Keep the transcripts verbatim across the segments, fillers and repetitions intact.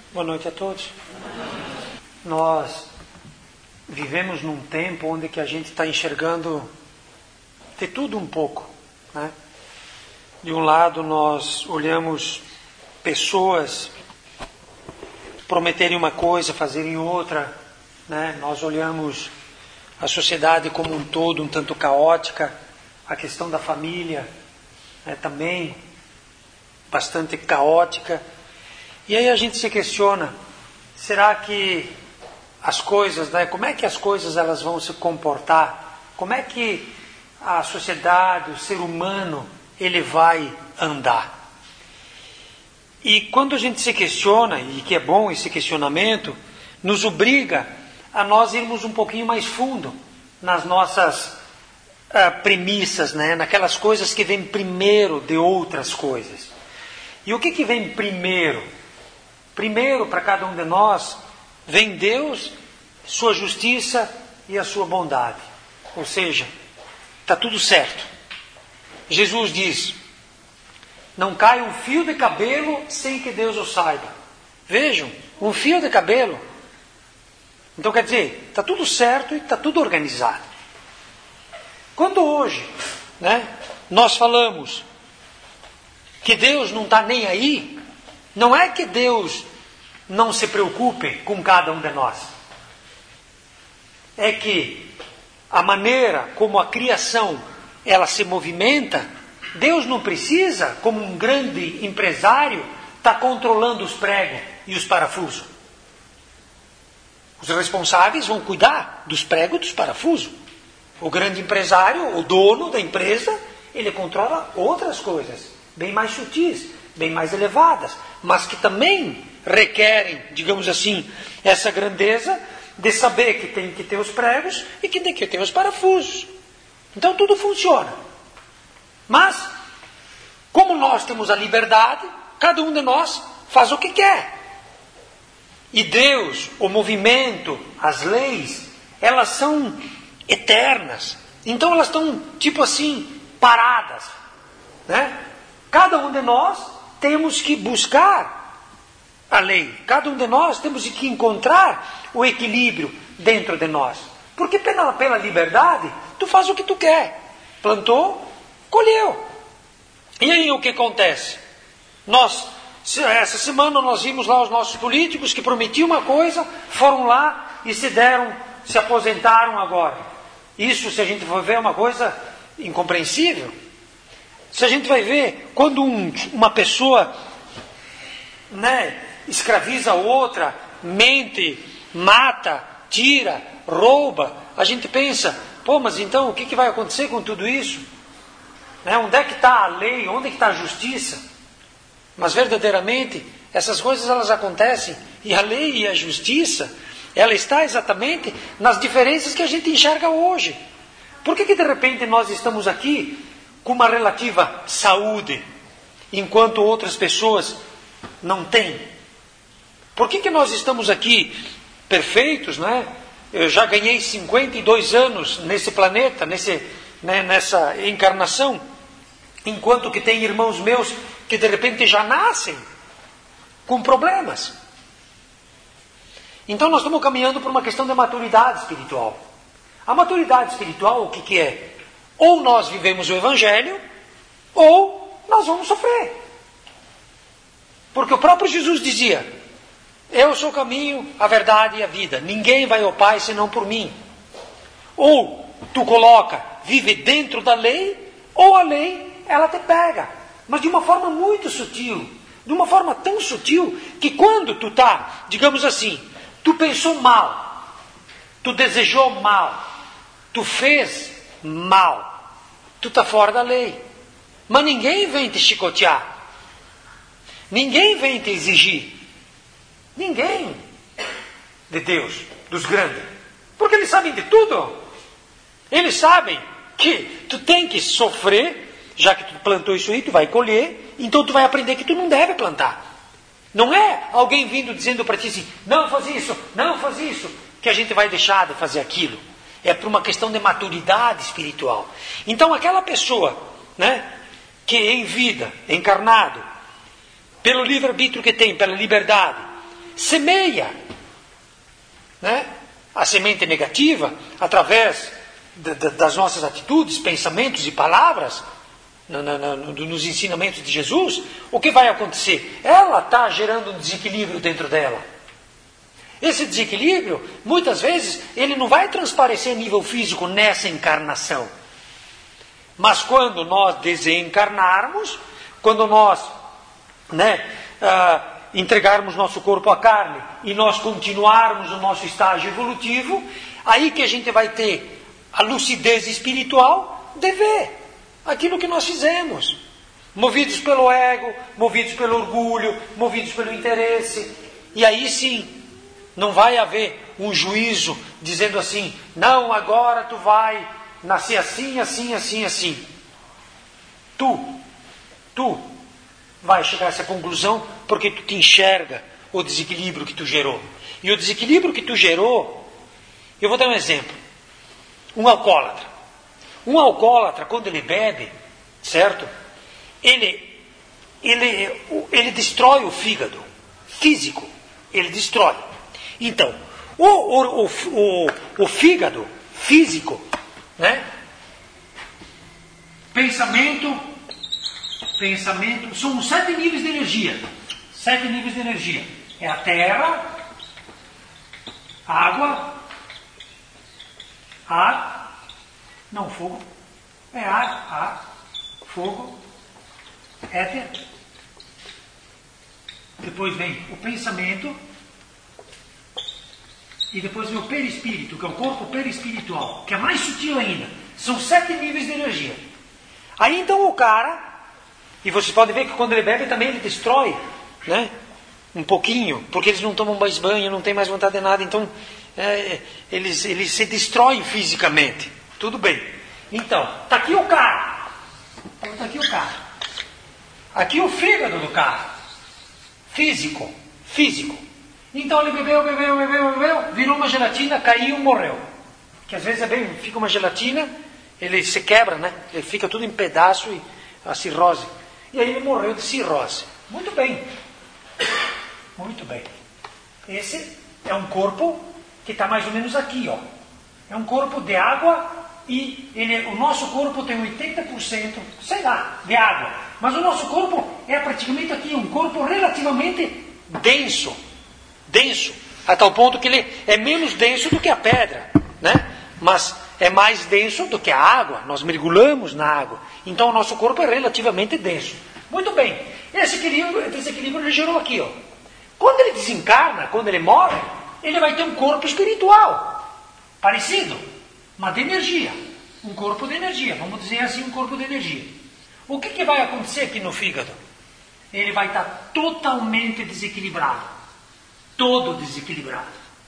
Boa noite a todos. Nós vivemos num tempo onde que a gente está enxergando de tudo um pouco, né? De um lado nós olhamos pessoas prometerem uma coisa, fazerem outra, né? Nós olhamos a sociedade como um todo um tanto caótica, a questão da família, né, também bastante caótica. E aí a gente se questiona, será que as coisas, né, como é que as coisas elas vão se comportar? Como é que a sociedade, o ser humano, ele vai andar? E quando a gente se questiona, e que é bom esse questionamento, nos obriga a nós irmos um pouquinho mais fundo nas nossas uh, premissas, né, naquelas coisas que vêm primeiro de outras coisas. E o que, que vem primeiro? Primeiro, para cada um de nós, vem Deus, sua justiça e a sua bondade. Ou seja, está tudo certo. Jesus diz, não cai um fio de cabelo sem que Deus o saiba. Vejam, um fio de cabelo. Então quer dizer, está tudo certo e está tudo organizado. Quando hoje, né, nós falamos que Deus não está nem aí, não é que Deus não se preocupe com cada um de nós. É que a maneira como a criação ela se movimenta, Deus não precisa, como um grande empresário, estar tá controlando os pregos e os parafusos. Os responsáveis vão cuidar dos pregos e dos parafusos. O grande empresário, o dono da empresa, ele controla outras coisas, bem mais sutis, bem mais elevadas, mas que também requerem, digamos assim, essa grandeza de saber que tem que ter os pregos e que tem que ter os parafusos. Então tudo funciona. Mas, como nós temos a liberdade, cada um de nós faz o que quer. E Deus, o movimento, as leis, elas são eternas. Então elas estão, tipo assim, paradas, né? Cada um de nós temos que buscar a lei. Cada um de nós temos que encontrar o equilíbrio dentro de nós. Porque pela, pela liberdade, tu faz o que tu quer. Plantou, colheu. E aí o que acontece? Nós, essa semana nós vimos lá os nossos políticos que prometiam uma coisa, foram lá e se deram, se aposentaram agora. Isso, se a gente for ver, é uma coisa incompreensível. Se a gente vai ver, quando um, uma pessoa, né, escraviza outra, mente, mata, tira, rouba, a gente pensa, pô, mas então o que, que vai acontecer com tudo isso? Né, onde é que está a lei? Onde é que está a justiça? Mas verdadeiramente, essas coisas elas acontecem, e a lei e a justiça, ela está exatamente nas diferenças que a gente enxerga hoje. Por que que de repente nós estamos aqui com uma relativa saúde, enquanto outras pessoas não têm? Por que que nós estamos aqui perfeitos, né? Eu já ganhei cinquenta e dois anos nesse planeta, nesse, né, nessa encarnação, enquanto que tem irmãos meus que de repente já nascem com problemas. Então nós estamos caminhando por uma questão de maturidade espiritual. A maturidade espiritual, o que que é? Ou nós vivemos o Evangelho, ou nós vamos sofrer. Porque o próprio Jesus dizia, eu sou o caminho, a verdade e a vida. Ninguém vai ao Pai senão por mim. Ou tu coloca, vive dentro da lei, ou a lei, ela te pega. Mas de uma forma muito sutil. De uma forma tão sutil, que quando tu está, digamos assim, tu pensou mal, tu desejou mal, tu fez mal, tu está fora da lei. Mas ninguém vem te chicotear. Ninguém vem te exigir. Ninguém. De Deus, dos grandes. Porque eles sabem de tudo. Eles sabem que tu tem que sofrer, já que tu plantou isso aí, tu vai colher, então tu vai aprender que tu não deve plantar. Não é alguém vindo dizendo para ti assim, não faz isso, não faz isso, que a gente vai deixar de fazer aquilo. É por uma questão de maturidade espiritual. Então aquela pessoa, né, que em vida, encarnado, pelo livre-arbítrio que tem, pela liberdade, semeia, né, a semente negativa através de, de, das nossas atitudes, pensamentos e palavras, no, no, no, nos ensinamentos de Jesus, o que vai acontecer? Ela está gerando um desequilíbrio dentro dela. Esse desequilíbrio, muitas vezes, ele não vai transparecer a nível físico nessa encarnação. Mas quando nós desencarnarmos, quando nós, né, ah, entregarmos nosso corpo à carne e nós continuarmos o nosso estágio evolutivo, aí que a gente vai ter a lucidez espiritual de ver aquilo que nós fizemos. Movidos pelo ego, movidos pelo orgulho, movidos pelo interesse. E aí sim, não vai haver um juízo dizendo assim, não, agora tu vai nascer assim, assim, assim, assim. Tu, tu vai chegar a essa conclusão porque tu te enxerga o desequilíbrio que tu gerou. E o desequilíbrio que tu gerou, eu vou dar um exemplo. Um alcoólatra. Um alcoólatra, quando ele bebe, certo? Ele, ele, ele destrói o fígado físico. Ele destrói. Então, o, o, o, o, o fígado físico, né? Pensamento, pensamento, são sete níveis de energia. Sete níveis de energia. É a terra, água, ar, não fogo, é ar, ar, fogo, éter. Depois vem o pensamento. E depois vem o perispírito, que é o corpo perispiritual, que é mais sutil ainda. São sete níveis de energia. Aí então o cara, e vocês podem ver que quando ele bebe também ele destrói, né? Um pouquinho, porque eles não tomam mais banho, não tem mais vontade de nada, então é, eles, eles se destroem fisicamente. Tudo bem. Então, está aqui o cara. Está aqui o cara. Aqui o fígado do cara. Físico. Físico. Então ele bebeu, bebeu, bebeu, bebeu, virou uma gelatina, caiu e morreu. Que às vezes é bem, fica uma gelatina, ele se quebra, né? Ele fica tudo em pedaço e a cirrose. E aí ele morreu de cirrose. Muito bem. Muito bem. Esse é um corpo que está mais ou menos aqui, ó. É um corpo de água e ele, o nosso corpo tem oitenta por cento, sei lá, de água. Mas o nosso corpo é praticamente aqui, um corpo relativamente denso. Denso, a tal ponto que ele é menos denso do que a pedra, né? Mas é mais denso do que a água, nós mergulhamos na água, então o nosso corpo é relativamente denso. Muito bem, esse equilíbrio, esse equilíbrio ele gerou aqui, ó. Quando ele desencarna, quando ele morre, ele vai ter um corpo espiritual, parecido, mas de energia, um corpo de energia, vamos dizer assim, um corpo de energia. O que, que vai acontecer aqui no fígado? Ele vai estar totalmente desequilibrado. Todo desequilibrado.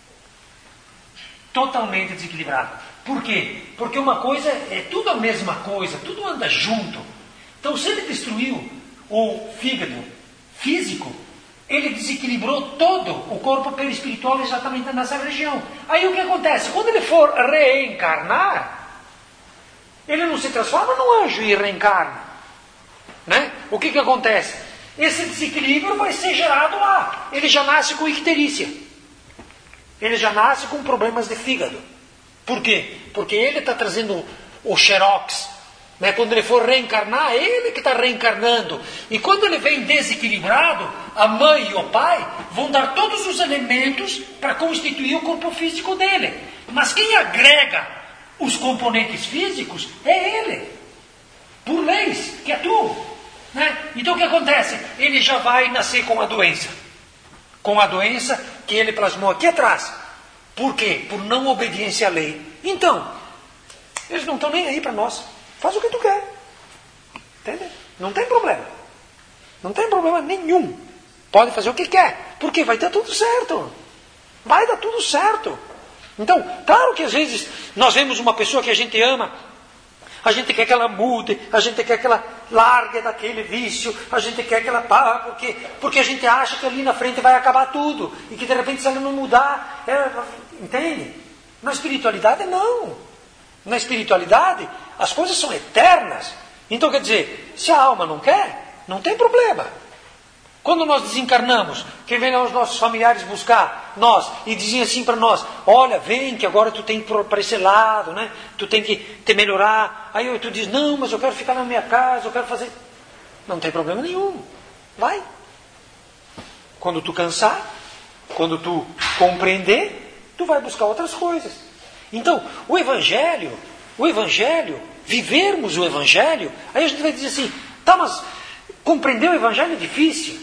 Totalmente desequilibrado. Por quê? Porque uma coisa é tudo a mesma coisa, tudo anda junto. Então, se ele destruiu o fígado físico, ele desequilibrou todo o corpo perispiritual exatamente nessa região. Aí o que acontece? Quando ele for reencarnar, ele não se transforma num anjo e reencarna. Né? O que, que acontece? Esse desequilíbrio vai ser gerado lá. Ele já nasce com icterícia. Ele já nasce com problemas de fígado. Por quê? Porque ele está trazendo o xerox. Né? Quando ele for reencarnar, é ele que está reencarnando. E quando ele vem desequilibrado, a mãe e o pai vão dar todos os elementos para constituir o corpo físico dele. Mas quem agrega os componentes físicos é ele. Por leis, que é tu. Né? Então o que acontece? Ele já vai nascer com a doença. Com a doença que ele plasmou aqui atrás. Por quê? Por não obediência à lei. Então, eles não estão nem aí para nós. Faz o que tu quer. Entende? Não tem problema. Não tem problema nenhum. Pode fazer o que quer. Porque vai dar tudo certo. Vai dar tudo certo. Então, claro que às vezes nós vemos uma pessoa que a gente ama, a gente quer que ela mude, a gente quer que ela largue daquele vício, a gente quer que ela pare, porque, porque a gente acha que ali na frente vai acabar tudo, e que de repente se ela não mudar, ela, entende? Na espiritualidade não. Na espiritualidade as coisas são eternas. Então quer dizer, se a alma não quer, não tem problema. Quando nós desencarnamos, quem vem lá os nossos familiares buscar nós e diziam assim para nós: olha, vem que agora tu tem que ir para esse lado, né? Tu tem que te melhorar. Aí tu diz: não, mas eu quero ficar na minha casa, eu quero fazer. Não tem problema nenhum. Vai. Quando tu cansar, quando tu compreender, tu vai buscar outras coisas. Então, o Evangelho, o Evangelho, vivermos o Evangelho, aí a gente vai dizer assim: tá, mas compreender o Evangelho é difícil.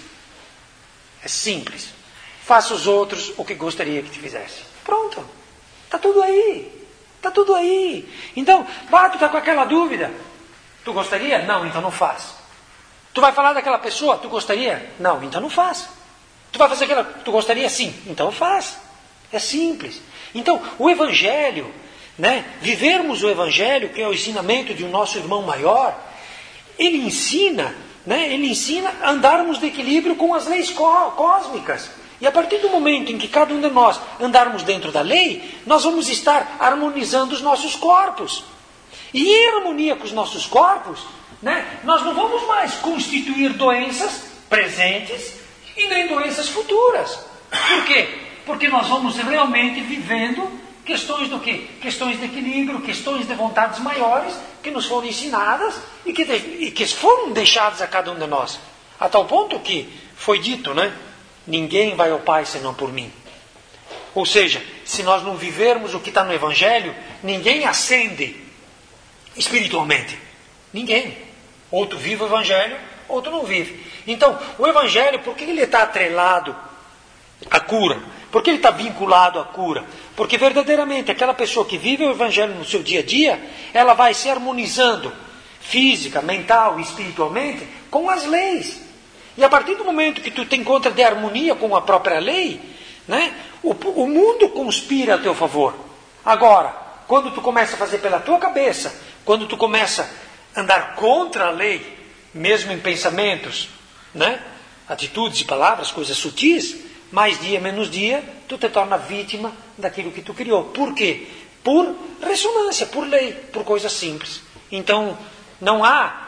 É simples. Faça os outros o que gostaria que te fizesse. Pronto. Está tudo aí. Está tudo aí. Então, ah, tu está com aquela dúvida. Tu gostaria? Não, então não faz. Tu vai falar daquela pessoa? Tu gostaria? Não, então não faz. Tu vai fazer aquela... Tu gostaria? Sim, então faz. É simples. Então, o Evangelho, né? Vivermos o Evangelho, que é o ensinamento de um nosso irmão maior, ele ensina... Né? Ele ensina a andarmos de equilíbrio com as leis có- cósmicas. E a partir do momento em que cada um de nós andarmos dentro da lei, nós vamos estar harmonizando os nossos corpos. E em harmonia com os nossos corpos, né, nós não vamos mais constituir doenças presentes e nem doenças futuras. Por quê? Porque nós vamos realmente vivendo questões do quê? Questões de equilíbrio, questões de vontades maiores que nos foram ensinadas e que, de, e que foram deixadas a cada um de nós. A tal ponto que foi dito, né? Ninguém vai ao Pai senão por mim. Ou seja, se nós não vivermos o que está no Evangelho, ninguém ascende espiritualmente. Ninguém. Ou tu vive o Evangelho, ou tu não vive. Então, o Evangelho, por que ele está atrelado à cura? Por que ele está vinculado à cura? Porque verdadeiramente aquela pessoa que vive o Evangelho no seu dia a dia, ela vai se harmonizando física, mental e espiritualmente com as leis. E a partir do momento que tu te encontra de harmonia com a própria lei, né, o, o mundo conspira a teu favor. Agora, quando tu começa a fazer pela tua cabeça, quando tu começa a andar contra a lei, mesmo em pensamentos, né, atitudes e palavras, coisas sutis, mais dia, menos dia, tu te torna vítima daquilo que tu criou. Por quê? Por ressonância, por lei, por coisas simples. Então, não há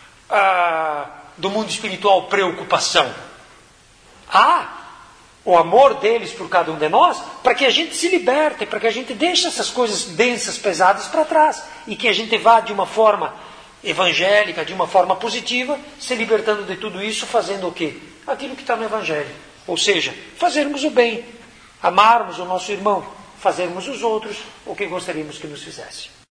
ah, do mundo espiritual preocupação. Há o amor deles por cada um de nós, para que a gente se liberte, para que a gente deixe essas coisas densas, pesadas para trás, e que a gente vá de uma forma evangélica, de uma forma positiva, se libertando de tudo isso, fazendo o quê? Aquilo que está no Evangelho. Ou seja, fazermos o bem, amarmos o nosso irmão, fazermos os outros o que gostaríamos que nos fizesse.